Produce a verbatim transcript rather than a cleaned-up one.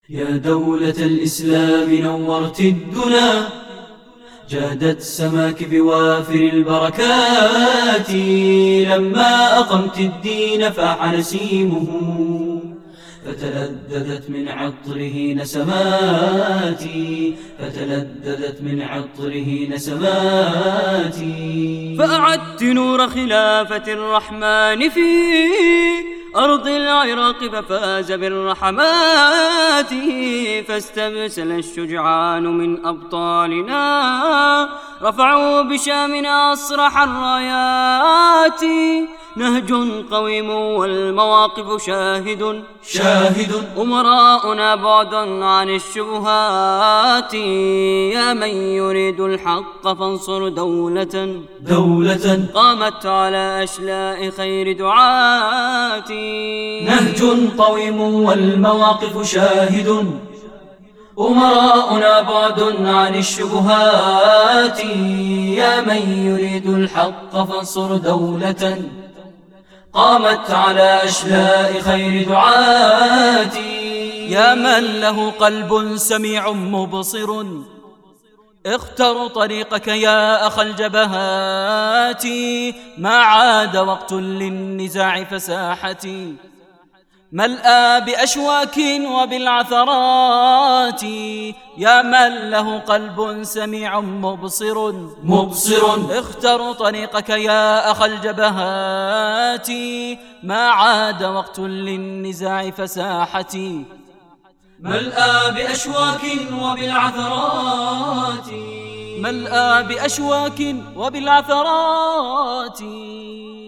يا دولة الإسلام نورت الدنا، جادت سماك بوافر البركات. لما أقمت الدين فاح نسيمه، فتلذذت من عطره نسماتي، فتلذذت من عطره نسماتي. فأعدت نور خلافة الرحمن في أرض العراق ففاز بالرحمات. فاستبسل الشجعان من أبطالنا، رفعوا بشامنا أصرح الرايات. نهج قويم والمواقف شاهد شاهد أمراؤنا بعد عن الشبهات. يا من يريد الحق فانصر دولة دولة قامت على أشلاء خير دعاتي. نهج قويم والمواقف شاهد أمراؤنا بعد عن الشبهات. يا من يريد الحق فانصر دولة قامت على أشلاء خير دعاتي. يا من له قلب سميع مبصر اختر طريقك يا أخ الجبهات. ما عاد وقت للنزاع فساحتي ملأى بأشواك وبالعثرات. يا من له قلب سميع مبصر مبصر اختر طريقك يا أخ الجبهات. ما عاد وقت للنزاع فساحتي ملأى بأشواك وبالعثرات. ملأى بأشواك وبالعثرات.